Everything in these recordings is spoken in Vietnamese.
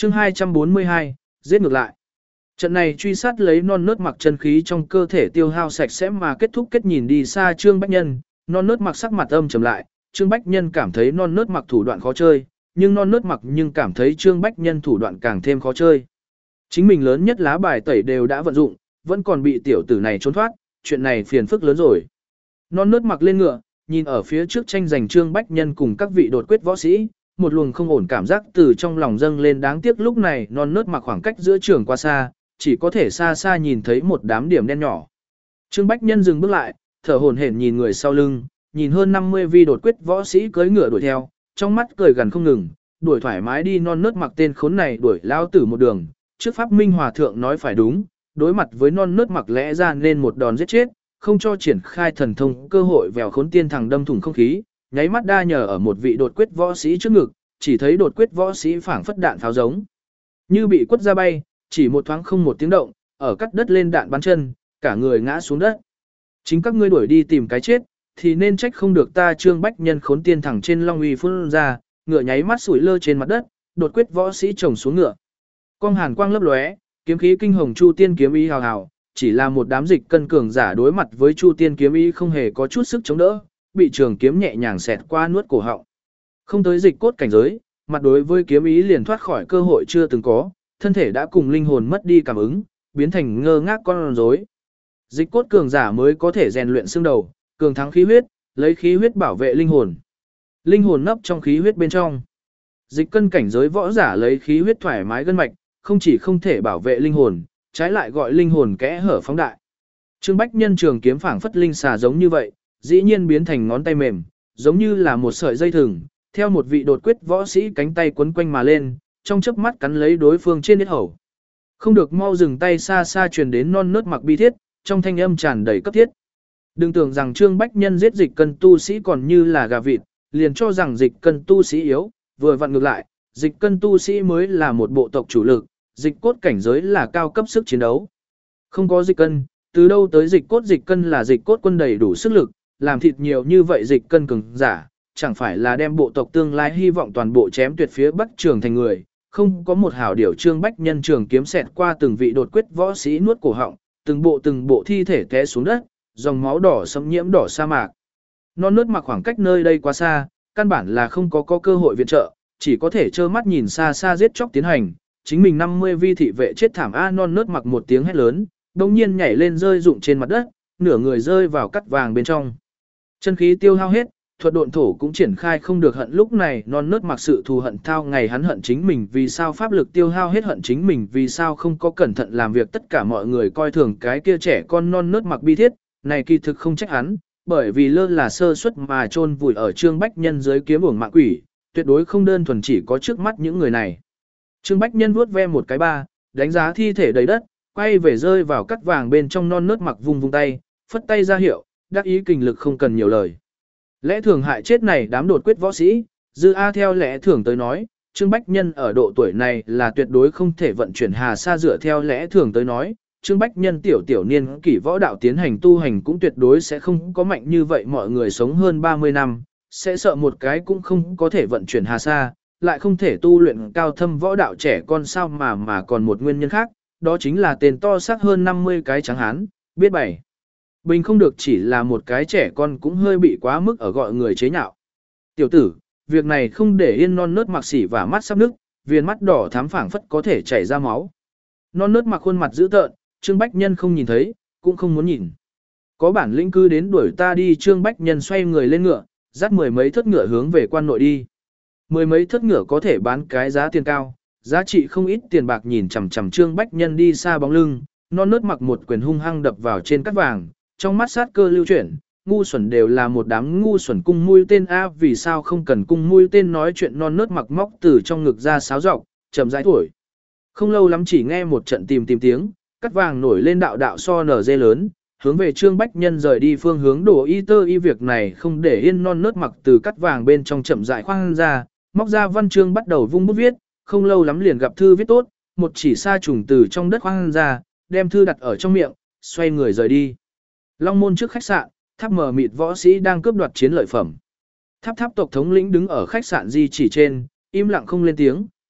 chương 242, giết ngược lại. Trận này truy sát lấy non nớt mặc chân khí trong cơ thể tiêu hao sạch sẽ mà kết thúc kết nhìn đi xa Trương Bách Nhân, non nớt mặc sắc mặt âm trầm lại, Trương Bách Nhân cảm thấy non nớt mặc thủ đoạn khó chơi, nhưng non nớt mặc nhưng cảm thấy Trương Bách Nhân thủ đoạn càng thêm khó chơi. Chính mình lớn nhất lá bài tẩy đều đã vận dụng, vẫn còn bị tiểu tử này trốn thoát, chuyện này phiền phức lớn rồi. Non nớt mặc lên ngựa, nhìn ở phía trước tranh giành Trương Bách Nhân cùng các vị đột quyết võ sĩ, một luồng không ổn cảm giác từ trong lòng dâng lên, đáng tiếc lúc này non nớt mặc khoảng cách giữa trường quá xa, chỉ có thể xa xa nhìn thấy một đám điểm đen nhỏ. Trương Bách Nhân dừng bước lại, thở hổn hển nhìn người sau lưng, nhìn hơn 50 vi đột quyết võ sĩ cưỡi ngựa đuổi theo, trong mắt cười gần không ngừng, đuổi thoải mái đi, non nớt mặc tên khốn này đuổi lao tử một đường, trước Pháp Minh Hòa thượng nói phải đúng, đối mặt với non nớt mặc lẽ ra nên một đòn giết chết, không cho triển khai thần thông cơ hội vèo khốn tiên thằng đâm thủng không khí, nháy mắt đa nhờ ở một vị đột quyết võ sĩ trước ngực, chỉ thấy đột quyết võ sĩ phảng phất đạn pháo giống như bị quất ra bay, chỉ một thoáng không một tiếng động, ở cắt đất lên đạn bắn chân, cả người ngã xuống đất. Chính các ngươi đuổi đi tìm cái chết, thì nên trách không được ta Trương Bách Nhân khốn tiên thẳng trên long uy phun ra, ngựa nháy mắt sủi lơ trên mặt đất, đột quyết võ sĩ chồng xuống ngựa. Quang hàn quang lấp lóe, kiếm khí kinh hồng chu tiên kiếm ý hào hào, chỉ là một đám dịch cân cường giả đối mặt với chu tiên kiếm ý không hề có chút sức chống đỡ, bị trường kiếm nhẹ nhàng xẹt qua nuốt cổ họng. Không tới dịch cốt cảnh giới, mặt đối với kiếm ý liền thoát khỏi cơ hội chưa từng có, thân thể đã cùng linh hồn mất đi cảm ứng, biến thành ngơ ngác con rối. Dịch cốt cường giả mới có thể rèn luyện xương đầu, cường thắng khí huyết, lấy khí huyết bảo vệ linh hồn. Linh hồn nấp trong khí huyết bên trong. Dịch cân cảnh giới võ giả lấy khí huyết thoải mái gân mạch, không chỉ không thể bảo vệ linh hồn, trái lại gọi linh hồn kẽ hở phóng đại. Trương Bách Nhân trường kiếm phảng phất linh xà giống như vậy, dĩ nhiên biến thành ngón tay mềm, giống như là một sợi dây thừng, theo một vị đột quyết võ sĩ cánh tay quấn quanh mà lên, trong chớp mắt cắn lấy đối phương trên yết hầu. Không được mau dừng tay, xa xa truyền đến non nớt mặc bi thiết, trong thanh âm tràn đầy cấp thiết. Đừng tưởng rằng Trương Bách Nhân giết dịch cân tu sĩ còn như là gà vịt, liền cho rằng dịch cân tu sĩ yếu, vừa vặn ngược lại, dịch cân tu sĩ mới là một bộ tộc chủ lực, dịch cốt cảnh giới là cao cấp sức chiến đấu. Không có dịch cân, từ đâu tới dịch cân là dịch cốt quân đầy đủ sức lực, làm thịt nhiều như vậy dịch cân cường giả, chẳng phải là đem bộ tộc tương lai hy vọng toàn bộ chém tuyệt phía Bắc Trường thành người. Không có một hảo điều Trương Bách Nhân trường kiếm xẹt qua từng vị đột quyết võ sĩ nuốt cổ họng, từng bộ thi thể té xuống đất, dòng máu đỏ xâm nhiễm đỏ sa mạc. Non nớt mặc khoảng cách nơi đây quá xa, căn bản là không có cơ hội viện trợ, chỉ có thể trơ mắt nhìn xa xa giết chóc tiến hành. Chính mình 50 vi thị vệ chết thảm a, non nớt mặc một tiếng hét lớn, đồng nhiên nhảy lên rơi rụng trên mặt đất, nửa người rơi vào cắt vàng bên trong. Chân khí tiêu hao hết, thuật độn thổ cũng triển khai không được, hận lúc này non nớt mặc sự thù hận thao ngày, hắn hận chính mình vì sao pháp lực tiêu hao hết, hận chính mình vì sao không có cẩn thận làm việc, tất cả mọi người coi thường cái kia trẻ con non nớt mặc bi thiết, này kỳ thực không trách hắn, bởi vì lơ là sơ suất mà chôn vùi ở Trương Bách Nhân dưới kiếm uổng mạng quỷ, tuyệt đối không đơn thuần chỉ có trước mắt những người này. Trương Bách Nhân vuốt ve một cái ba, đánh giá thi thể đầy đất, quay về rơi vào cắt vàng bên trong, non nớt mặc vung tay, phất tay ra hiệu, đắc ý kình lực không cần nhiều lời. Lẽ thường hại chết này đám đột quyết võ sĩ, dư A theo lẽ thường tới nói, Trương Bách Nhân ở độ tuổi này là tuyệt đối không thể vận chuyển hà sa, dựa theo lẽ thường tới nói, Trương Bách Nhân tiểu niên kỷ võ đạo tiến hành tu hành cũng tuyệt đối sẽ không có mạnh như vậy, mọi người sống hơn 30 năm, sẽ sợ một cái cũng không có thể vận chuyển hà sa, lại không thể tu luyện cao thâm võ đạo trẻ con sao mà còn một nguyên nhân khác, đó chính là tên to xác hơn 50 cái trắng hán, biết bày. Bình không được chỉ là một cái trẻ con cũng hơi bị quá mức ở gọi người chế nhạo. Tiểu tử, việc này không để yên, non nớt mặc xỉ và mắt sắp nứt, viền mắt đỏ thắm phảng phất có thể chảy ra máu. Non nớt mặc khuôn mặt dữ tợn, Trương Bách Nhân không nhìn thấy, cũng không muốn nhìn. Có bản lĩnh cứ đến đuổi ta đi. Trương Bách Nhân xoay người lên ngựa, dắt mười mấy thất ngựa hướng về quan nội đi. Mười mấy thất ngựa có thể bán cái giá tiền cao, giá trị không ít tiền bạc, nhìn chằm chằm Trương Bách Nhân đi xa bóng lưng, non nớt mặc một quyền hung hăng đập vào trên cát vàng, trong mắt sát cơ lưu chuyển, ngu xuẩn đều là một đám ngu xuẩn, cung mũi tên a, vì sao không cần cung mũi tên, nói chuyện non nớt mặc móc từ trong ngực ra sáo rọc, chậm rãi thổi. Không lâu lắm chỉ nghe một trận tìm tiếng, cát vàng nổi lên đạo đạo so nở dê lớn, hướng về Trương Bách Nhân rời đi phương hướng đổ y tơ y, việc này không để yên, non nớt mặc từ cát vàng bên trong chậm rãi khoan ra, móc ra văn chương bắt đầu vung bút viết, không lâu lắm liền gặp thư viết tốt, một chỉ sa trùng từ trong đất khoan ra, đem thư đặt ở trong miệng, xoay người rời đi. Long môn trước khách sạn, tháp mờ mịt võ sĩ đang cướp đoạt chiến lợi phẩm. Tháp tộc thống lĩnh đứng ở khách sạn di chỉ trên, im lặng không lên tiếng,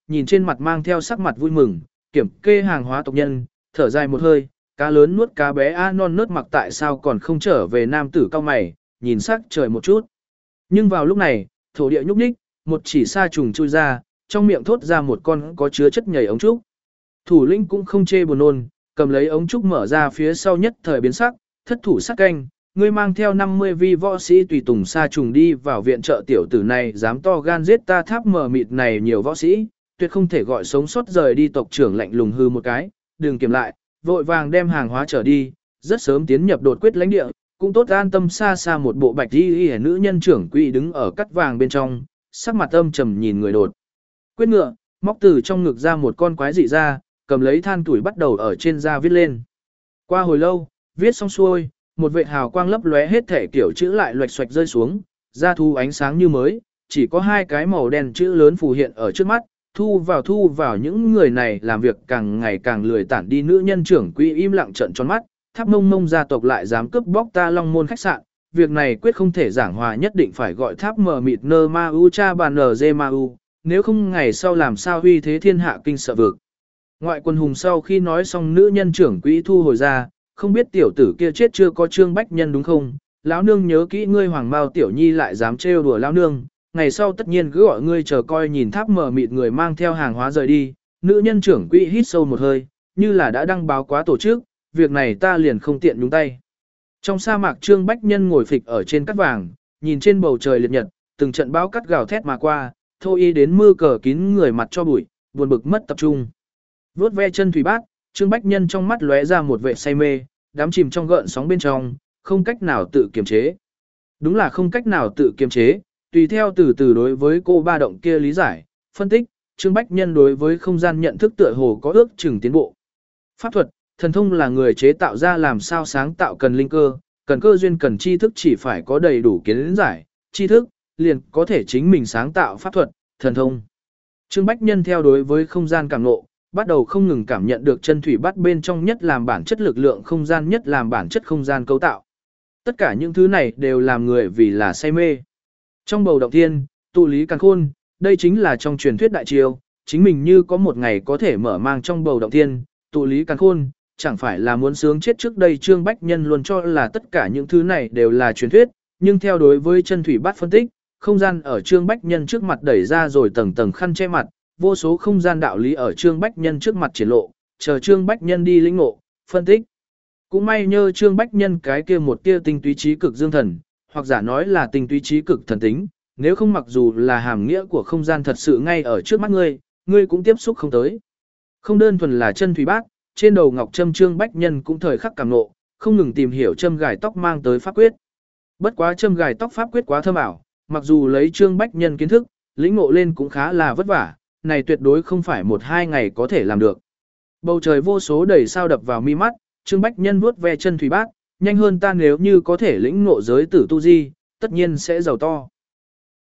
nhìn trên mặt mang theo sắc mặt vui mừng, kiểm kê hàng hóa tộc nhân, thở dài một hơi, cá lớn nuốt cá bé a non nớt mặc tại sao còn không trở về nam tử cao mày, nhìn sắc trời một chút. Nhưng vào lúc này, thổ địa nhúc nhích, một chỉ sa trùng chui ra, trong miệng thốt ra một con có chứa chất nhầy ống trúc. Thủ lĩnh cũng không chê buồn nôn, cầm lấy ống trúc mở ra phía sau nhất thời biến sắc, thất thủ sắc canh, ngươi mang theo 50 vi võ sĩ tùy tùng sa trùng đi vào viện trợ tiểu tử này dám to gan giết ta tháp mờ mịt này nhiều võ sĩ, tuyệt không thể gọi sống sót rời đi. Tộc trưởng lạnh lùng hư một cái, đừng kiểm lại, vội vàng đem hàng hóa trở đi, rất sớm tiến nhập đột quyết lãnh địa, cũng tốt an tâm. Xa xa một bộ bạch y nữ nhân trưởng quỹ đứng ở cắt vàng bên trong, sắc mặt âm trầm nhìn người đột quyết ngựa, móc từ trong ngực ra một con quái dị ra, cầm lấy than tuổi bắt đầu ở trên da viết lên. Qua hồi lâu, viết xong xuôi, một vệt hào quang lấp lóe hết thể kiểu chữ lại loạch xoạch rơi xuống, da thu ánh sáng như mới, chỉ có hai cái màu đen chữ lớn phù hiện ở trước mắt, thu vào. Những người này làm việc càng ngày càng lười tản đi. Nữ nhân trưởng quỹ im lặng trợn tròn mắt, Tháp Mông Mông gia tộc lại dám cướp bóc ta Long Môn khách sạn, việc này quyết không thể giảng hòa, nhất định phải gọi Tháp mờ mịt nơ ma u cha bàn nờ dê ma u, nếu không ngày sau làm sao huy thế thiên hạ kinh sợ vực. Ngoại quân hùng sau khi nói xong, nữ nhân trưởng quỹ thu hồi ra, không biết tiểu tử kia chết chưa có Trương Bách Nhân đúng không? Lão nương nhớ kỹ ngươi Hoàng Mao tiểu nhi lại dám trêu đùa lão nương, ngày sau tất nhiên cứ gọi ngươi chờ coi. Nhìn Tháp mờ mịt người mang theo hàng hóa rời đi, nữ nhân trưởng quỹ hít sâu một hơi, như là đã đăng báo quá tổ chức, việc này ta liền không tiện nhúng tay. Trong sa mạc, Trương Bách Nhân ngồi phịch ở trên cát vàng, nhìn trên bầu trời liệt nhật, từng trận bão cát gào thét mà qua, thô y đến mưa cờ kín người mặt cho bụi, buồn bực mất tập trung. Vuốt ve chân thủy bát, Trương Bách Nhân trong mắt lóe ra một vẻ say mê, đắm chìm trong gợn sóng bên trong, không cách nào tự kiềm chế. Đúng là không cách nào tự kiềm chế, tùy theo từ từ đối với cô ba động kia lý giải, phân tích, Trương Bách Nhân đối với không gian nhận thức tựa hồ có ước chừng tiến bộ. Pháp thuật, thần thông là người chế tạo ra, làm sao sáng tạo cần linh cơ, cần cơ duyên, cần tri thức, chỉ phải có đầy đủ kiến giải, tri thức, liền có thể chính mình sáng tạo pháp thuật, thần thông. Trương Bách Nhân theo đối với không gian cảm ngộ, bắt đầu không ngừng cảm nhận được chân thủy bắt bên trong nhất làm bản chất lực lượng không gian, nhất làm bản chất không gian cấu tạo. Tất cả những thứ này đều làm người vì là say mê. Trong bầu động thiên, tụ lý càn khôn, đây chính là trong truyền thuyết đại triều, chính mình như có một ngày có thể mở mang trong bầu động thiên, tụ lý càn khôn, chẳng phải là muốn sướng chết. Trước đây Trương Bách Nhân luôn cho là tất cả những thứ này đều là truyền thuyết, nhưng theo đối với chân thủy bát phân tích, không gian ở Trương Bách Nhân trước mặt đẩy ra rồi tầng tầng khăn che mặt, vô số không gian đạo lý ở Trương Bách Nhân trước mặt triển lộ, chờ Trương Bách Nhân đi lĩnh ngộ, phân tích. Cũng may nhờ Trương Bách Nhân cái kia một tia tinh túy trí cực dương thần, hoặc giả nói là tinh túy trí cực thần tính, nếu không mặc dù là hàm nghĩa của không gian thật sự ngay ở trước mắt ngươi cũng tiếp xúc không tới. Không đơn thuần là chân thủy bát, trên đầu ngọc trâm Trương Bách Nhân cũng thời khắc cảm ngộ, không ngừng tìm hiểu châm gài tóc mang tới pháp quyết. Bất quá châm gài tóc pháp quyết quá thâm ảo, mặc dù lấy Trương Bách Nhân kiến thức, lĩnh ngộ lên cũng khá là vất vả, này tuyệt đối không phải 1-2 ngày có thể làm được. Bầu trời vô số đầy sao đập vào mi mắt, Trương Bách Nhân vuốt ve chân thủy bát, nhanh hơn ta, nếu như có thể lĩnh ngộ giới tử tu di, tất nhiên sẽ giàu to.